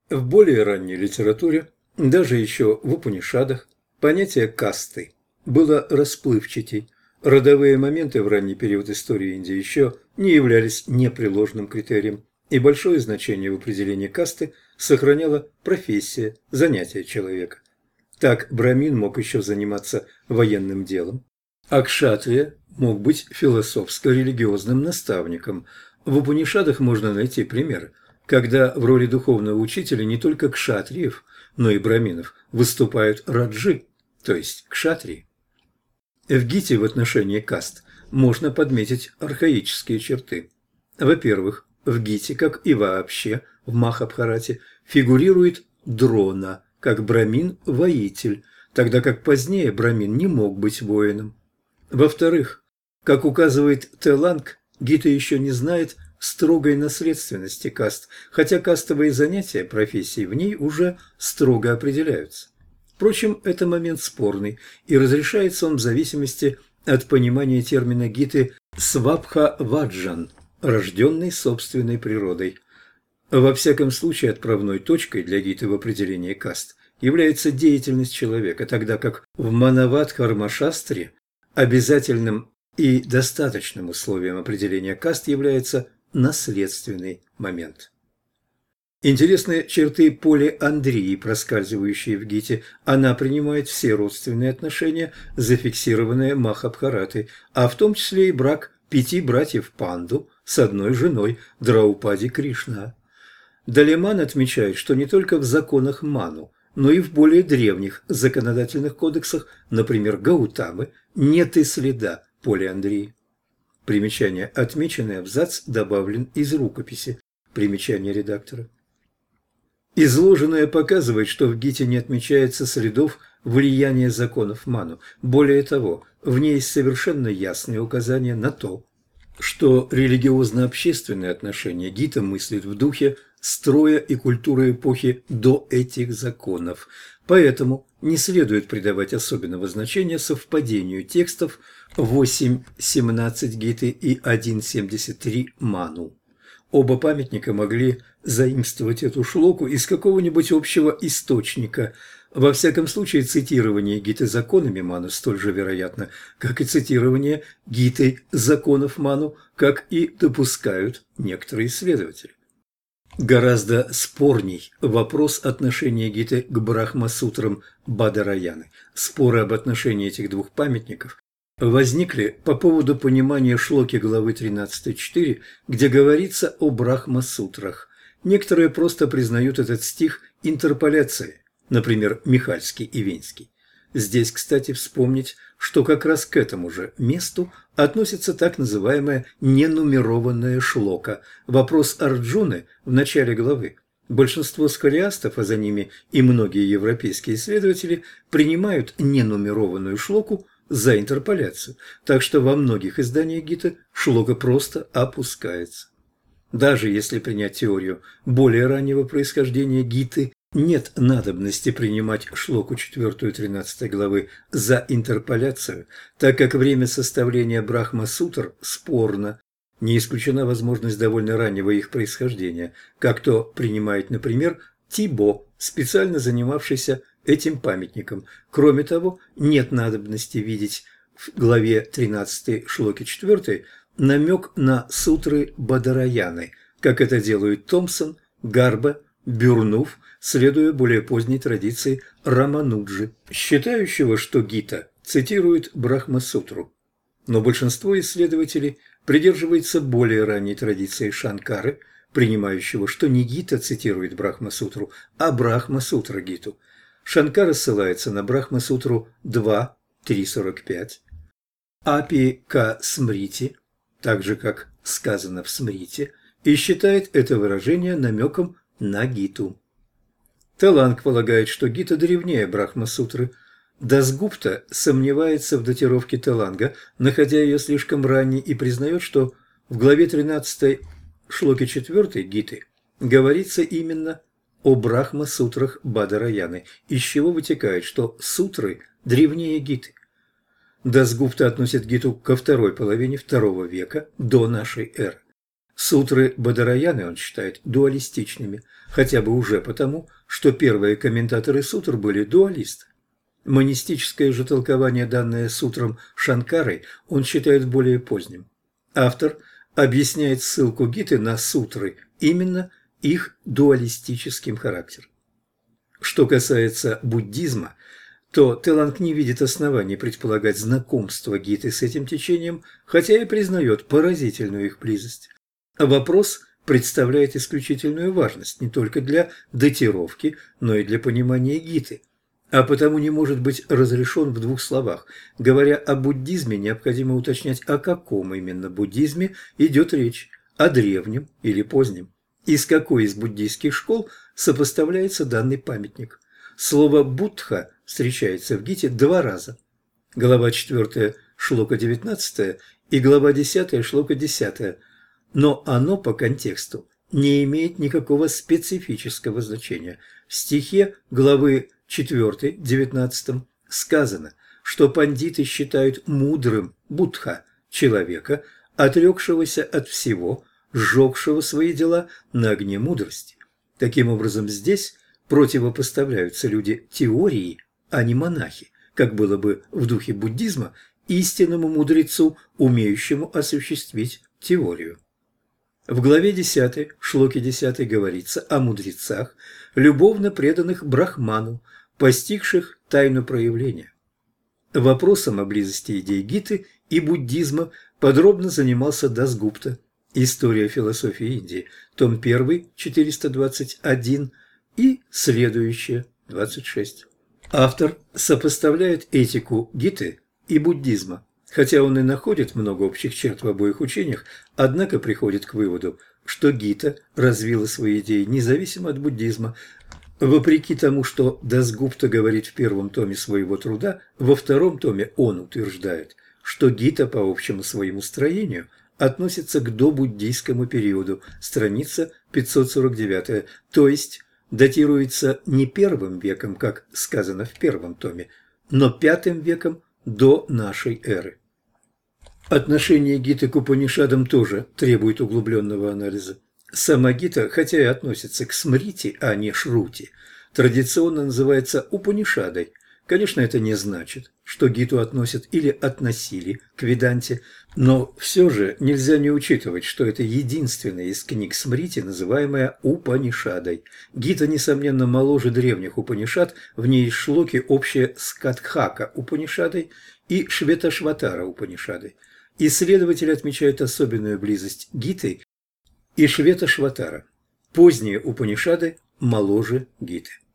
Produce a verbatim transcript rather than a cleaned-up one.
В более ранней литературе, даже еще в Упанишадах, понятие касты было расплывчатей. Родовые моменты в ранний период истории Индии еще не являлись непреложным критерием, и большое значение в определении касты сохраняла профессия, занятие человека. Так брамин мог еще заниматься военным делом, а кшатрия мог быть философско-религиозным наставником. В Упанишадах можно найти примеры, когда в роли духовного учителя не только кшатриев, но и браминов выступают раджи, то есть кшатрии. В Гите в отношении каст можно подметить архаические черты. Во-первых, в Гите, как и вообще в Махабхарате, фигурирует дрона, как брамин-воитель, тогда как позднее брамин не мог быть воином. Во-вторых, как указывает Теланг, Гита еще не знает строгой наследственности каст, хотя кастовые занятия профессий в ней уже строго определяются. Впрочем, это момент спорный, и разрешается он в зависимости от понимания термина Гиты «свабха-ваджан», рожденный собственной природой. Во всяком случае, отправной точкой для Гиты в определении каст является деятельность человека, тогда как в Манавадхарма-шастре обязательным и достаточным условием определения каст является наследственный момент. Интересны черты полиандрии, проскальзывающие в Гите. Она принимает все родственные отношения, зафиксированные Махабхаратой, а в том числе и брак пяти братьев Панду с одной женой Драупади Кришна. Далеман отмечает, что не только в законах Ману, но и в более древних законодательных кодексах, например, Гаутамы, нет и следа полиандрии. Примечание. Отмеченный абзац добавлен из рукописи. Примечание редактора. Изложенное показывает, что в Гите не отмечается следов влияния законов Ману. Более того, в ней есть совершенно ясные указания на то, что религиозно-общественные отношения Гита мыслит в духе строя и культуры эпохи до этих законов. Поэтому не следует придавать особенного значения совпадению текстов восемь семнадцать Гиты и один семьдесят три Ману. Оба памятника могли заимствовать эту шлоку из какого-нибудь общего источника. Во всяком случае, цитирование Гиты законами Ману столь же вероятно, как и цитирование Гиты законов Ману, как и допускают некоторые исследователи. Гораздо спорней вопрос отношения Гиты к Брахма-сутрам Бадараяны. Споры об отношении этих двух памятников возникли по поводу понимания шлоки главы тринадцать четыре, где говорится о Брахма-сутрах. Некоторые просто признают этот стих интерполяцией, например, Михальский и Венский. Здесь, кстати, вспомнить, что как раз к этому же месту относится так называемая ненумерованная шлока. Вопрос Арджуны в начале главы. Большинство сколиастов, а за ними и многие европейские исследователи, принимают ненумерованную шлоку за интерполяцию, так что во многих изданиях Гиты шлока просто опускается. Даже если принять теорию более раннего происхождения Гиты, нет надобности принимать шлоку четыре тринадцатой главы за интерполяцию, так как время составления Брахма-сутр спорно. Не исключена возможность довольно раннего их происхождения, как то принимает, например, Тибо, специально занимавшийся этим памятником. Кроме того, нет надобности видеть в главе тринадцатой шлоки четыре намек на сутры Бадараяны, как это делают Томпсон, Гарба, Бюрнув, следуя более поздней традиции Рамануджи, считающего, что Гита цитирует Брахма-сутру. Но большинство исследователей придерживается более ранней традиции Шанкары, принимающего, что не Гита цитирует Брахма-сутру, а Брахма-сутра Гиту. Шанкара ссылается на Брахма-сутру два три сорок пять, Апи Ка Смрити, так же как сказано в Смрите, и считает это выражение намеком на Гиту. Таланг полагает, что Гита древнее Брахма-сутры. Дасгупта сомневается в датировке Таланга, находя ее слишком ранней, и признает, что в главе тринадцатой шлоке четыре Гиты говорится именно о Брахма-сутрах Бадараяны, из чего вытекает, что сутры древнее Гиты. Дасгупта относит Гиту ко второй половине второго века до нашей эры. Сутры Бадараяны он считает дуалистичными, хотя бы уже потому, что первые комментаторы сутр были дуалисты. Монистическое же толкование, данное сутрам Шанкарой, он считает более поздним. Автор объясняет ссылку Гиты на сутры именно их дуалистическим характером. Что касается буддизма, то Теланг не видит оснований предполагать знакомство Гиты с этим течением, хотя и признает поразительную их близость. Вопрос представляет исключительную важность не только для датировки, но и для понимания Гиты, а потому не может быть разрешен в двух словах. Говоря о буддизме, необходимо уточнять, о каком именно буддизме идет речь, о древнем или позднем, и с какой из буддийских школ сопоставляется данный памятник. Слово «буддха» встречается в Гите два раза. Глава четвёртая, шлока девятнадцатая и глава десятая, шлока десятая. Но оно по контексту не имеет никакого специфического значения. В стихе главы четвёртой, девятнадцатом сказано, что пандиты считают мудрым буддха человека, отрекшегося от всего, сжегшего свои дела на огне мудрости. Таким образом, здесь противопоставляются люди теории, а не монахи, как было бы в духе буддизма, истинному мудрецу, умеющему осуществить теорию. В главе десятой, шлоке десятой говорится о мудрецах, любовно преданных Брахману, постигших тайну проявления. Вопросом о близости идей Гиты и буддизма подробно занимался Дасгупта. История философии Индии, том один, четыреста двадцать один и следующее, двадцать шесть. Автор сопоставляет этику Гиты и буддизма. Хотя он и находит много общих черт в обоих учениях, однако приходит к выводу, что Гита развила свои идеи независимо от буддизма. Вопреки тому, что Дасгупта говорит в первом томе своего труда, во втором томе он утверждает, что Гита по общему своему строению относится к добуддийскому периоду, страница пятьсот сорок девять, то есть датируется не первым веком, как сказано в первом томе, но пятым веком до нашей эры. Отношение Гиты к Упанишадам тоже требует углубленного анализа. Сама Гита, хотя и относится к Смрити, а не Шрути, традиционно называется Упанишадой. Конечно, это не значит, что Гиту относят или относили к Веданте, но все же нельзя не учитывать, что это единственная из книг Смрити, называемая Упанишадой. Гита, несомненно, моложе древних Упанишад, в ней есть шлоки, общие с Катхака Упанишадой и Шветашватара Упанишадой. Исследователи отмечают особенную близость Гиты и Шветашватара. Поздние Упанишады моложе Гиты.